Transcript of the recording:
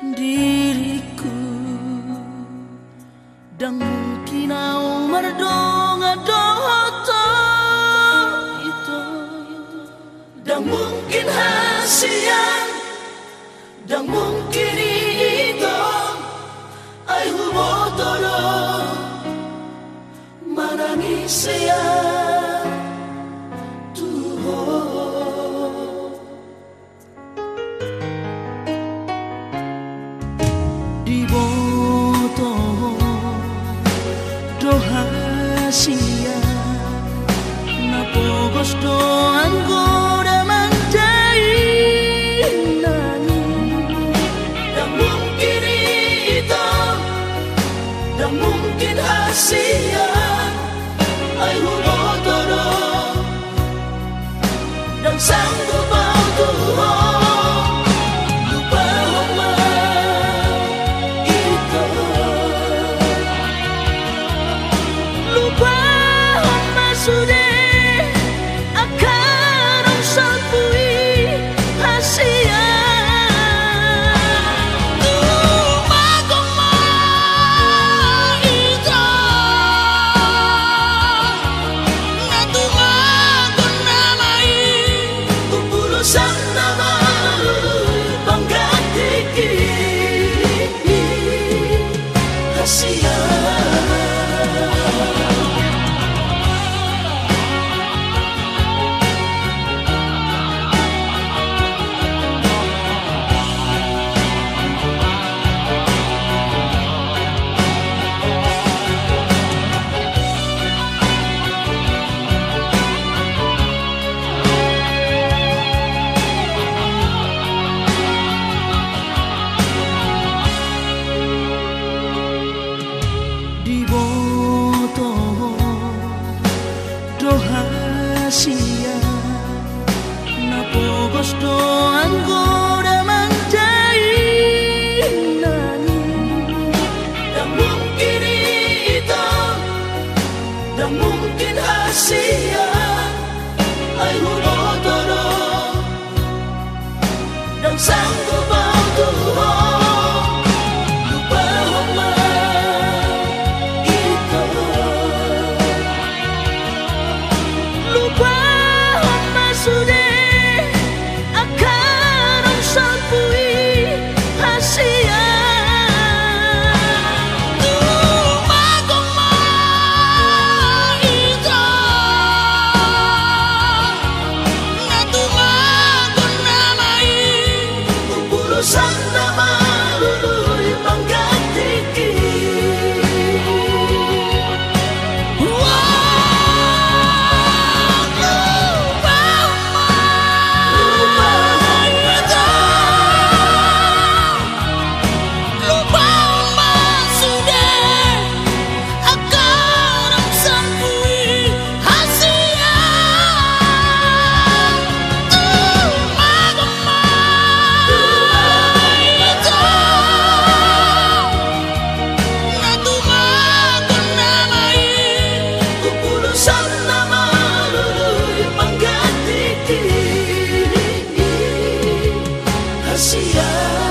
diriku dan mungkin au mardonga dohoto itu dan mungkin hasian dan mungkin itu ai hubotoro manangis ya Dohasia na pogos do anggora manjai nani dan mungkin itu dan mungkin hasia ai hubotoro dan sanggup mau Tuhan sudah akan sampui hasia Tumagoma ito na tumagona mai Kupulusan naman panggatiki hasia Dohasia na pogos do anggora manjai nani dan mungkin itu dan mungkin hasia ai hubotoro dan sanggup mau Tuhan sudah akan sampui hasia Tumagoma itu na tumagona mai Kupulusan nama luluy panggatiki Sia